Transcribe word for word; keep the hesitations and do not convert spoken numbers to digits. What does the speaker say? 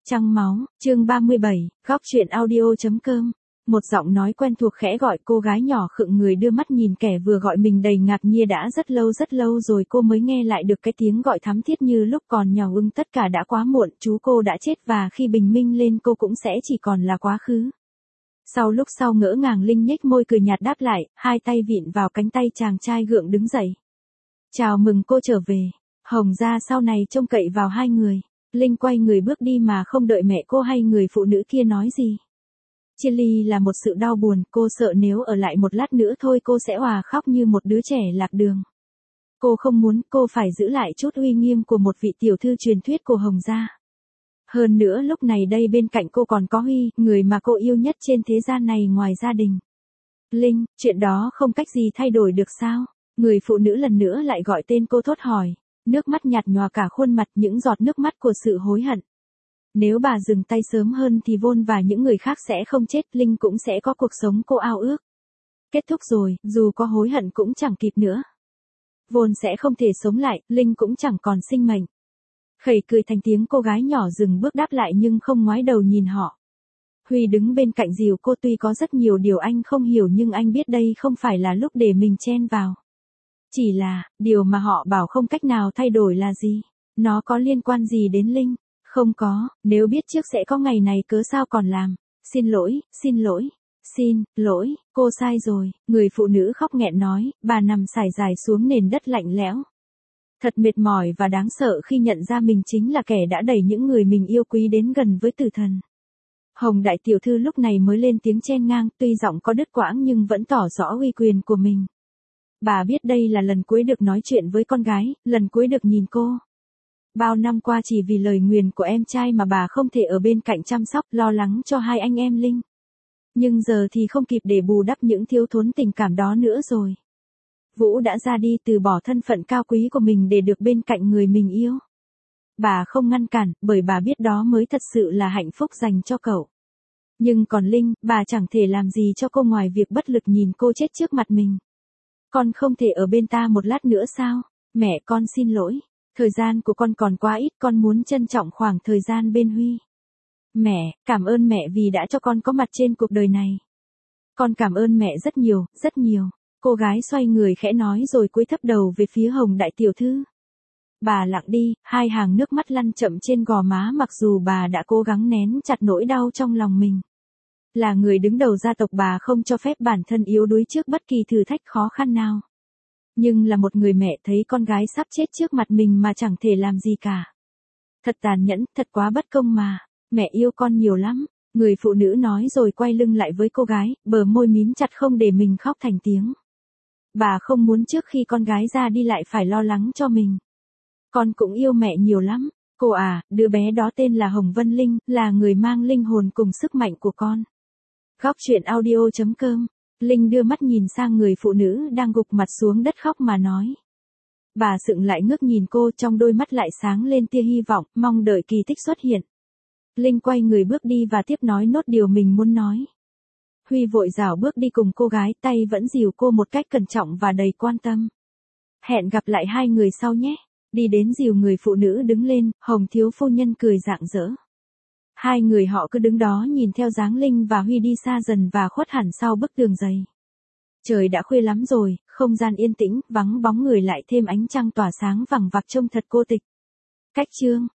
Trăng máu, chương ba mươi bảy, góc truyện audio.com. Một giọng nói quen thuộc khẽ gọi cô gái nhỏ khựng người đưa mắt nhìn kẻ vừa gọi mình đầy ngạc nhiên. Đã rất lâu rất lâu rồi cô mới nghe lại được cái tiếng gọi thắm thiết như lúc còn nhỏ. Ưng tất cả đã quá muộn, chú cô đã chết và khi bình minh lên cô cũng sẽ chỉ còn là quá khứ. Sau lúc sau ngỡ ngàng Linh nhếch môi cười nhạt đáp lại, hai tay vịn vào cánh tay chàng trai gượng đứng dậy. Chào mừng cô trở về. Hồng gia sau này trông cậy vào hai người. Linh quay người bước đi mà không đợi mẹ cô hay người phụ nữ kia nói gì. Chia ly là một sự đau buồn, cô sợ nếu ở lại một lát nữa thôi cô sẽ òa khóc như một đứa trẻ lạc đường. Cô không muốn, cô phải giữ lại chút uy nghiêm của một vị tiểu thư truyền thuyết của Hồng gia. Hơn nữa lúc này đây bên cạnh cô còn có Huy, người mà cô yêu nhất trên thế gian này ngoài gia đình. Linh, chuyện đó không cách gì thay đổi được sao? Người phụ nữ lần nữa lại gọi tên cô thốt hỏi. Nước mắt nhạt nhòa cả khuôn mặt, những giọt nước mắt của sự hối hận. Nếu bà dừng tay sớm hơn thì Vôn và những người khác sẽ không chết, Linh cũng sẽ có cuộc sống cô ao ước. Kết thúc rồi, dù có hối hận cũng chẳng kịp nữa. Vôn sẽ không thể sống lại, Linh cũng chẳng còn sinh mệnh. Khẩy cười thành tiếng, cô gái nhỏ dừng bước đáp lại nhưng không ngoái đầu nhìn họ. Huy đứng bên cạnh dìu cô, tuy có rất nhiều điều anh không hiểu nhưng anh biết đây không phải là lúc để mình chen vào. Chỉ là, điều mà họ bảo không cách nào thay đổi là gì? Nó có liên quan gì đến Linh? Không có, nếu biết trước sẽ có ngày này cớ sao còn làm? Xin lỗi, xin lỗi, xin lỗi, cô sai rồi. Người phụ nữ khóc nghẹn nói, bà nằm sải dài xuống nền đất lạnh lẽo. Thật mệt mỏi và đáng sợ khi nhận ra mình chính là kẻ đã đẩy những người mình yêu quý đến gần với tử thần. Hồng đại tiểu thư lúc này mới lên tiếng chen ngang, tuy giọng có đứt quãng nhưng vẫn tỏ rõ uy quyền của mình. Bà biết đây là lần cuối được nói chuyện với con gái, lần cuối được nhìn cô. Bao năm qua chỉ vì lời nguyền của em trai mà bà không thể ở bên cạnh chăm sóc, lo lắng cho hai anh em Linh. Nhưng giờ thì không kịp để bù đắp những thiếu thốn tình cảm đó nữa rồi. Vũ đã ra đi, từ bỏ thân phận cao quý của mình để được bên cạnh người mình yêu. Bà không ngăn cản, bởi bà biết đó mới thật sự là hạnh phúc dành cho cậu. Nhưng còn Linh, bà chẳng thể làm gì cho cô ngoài việc bất lực nhìn cô chết trước mặt mình. Con không thể ở bên ta một lát nữa sao? Mẹ con xin lỗi. Thời gian của con còn quá ít, con muốn trân trọng khoảng thời gian bên Huy. Mẹ, cảm ơn mẹ vì đã cho con có mặt trên cuộc đời này. Con cảm ơn mẹ rất nhiều, rất nhiều. Cô gái xoay người khẽ nói rồi cúi thấp đầu về phía Hồng đại tiểu thư. Bà lặng đi, hai hàng nước mắt lăn chậm trên gò má mặc dù bà đã cố gắng nén chặt nỗi đau trong lòng mình. Là người đứng đầu gia tộc, bà không cho phép bản thân yếu đuối trước bất kỳ thử thách khó khăn nào. Nhưng là một người mẹ thấy con gái sắp chết trước mặt mình mà chẳng thể làm gì cả. Thật tàn nhẫn, thật quá bất công mà. Mẹ yêu con nhiều lắm. Người phụ nữ nói rồi quay lưng lại với cô gái, bờ môi mím chặt không để mình khóc thành tiếng. Bà không muốn trước khi con gái ra đi lại phải lo lắng cho mình. Con cũng yêu mẹ nhiều lắm. Cô à, đứa bé đó tên là Hồng Vân Linh, là người mang linh hồn cùng sức mạnh của con. Góc truyện audio.com. Linh đưa mắt nhìn sang người phụ nữ đang gục mặt xuống đất khóc mà nói. Bà sững lại ngước nhìn cô, trong đôi mắt lại sáng lên tia hy vọng, mong đợi kỳ tích xuất hiện. Linh quay người bước đi và tiếp nói nốt điều mình muốn nói. Huy vội rảo bước đi cùng cô gái, tay vẫn dìu cô một cách cẩn trọng và đầy quan tâm. Hẹn gặp lại hai người sau nhé. Đi đến dìu người phụ nữ đứng lên, Hồng thiếu phu nhân cười rạng rỡ. Hai người họ cứ đứng đó nhìn theo dáng Linh và Huy đi xa dần và khuất hẳn sau bức tường dày. Trời đã khuya lắm rồi, không gian yên tĩnh, vắng bóng người lại thêm ánh trăng tỏa sáng vằng vặc trông thật cô tịch. Cách chương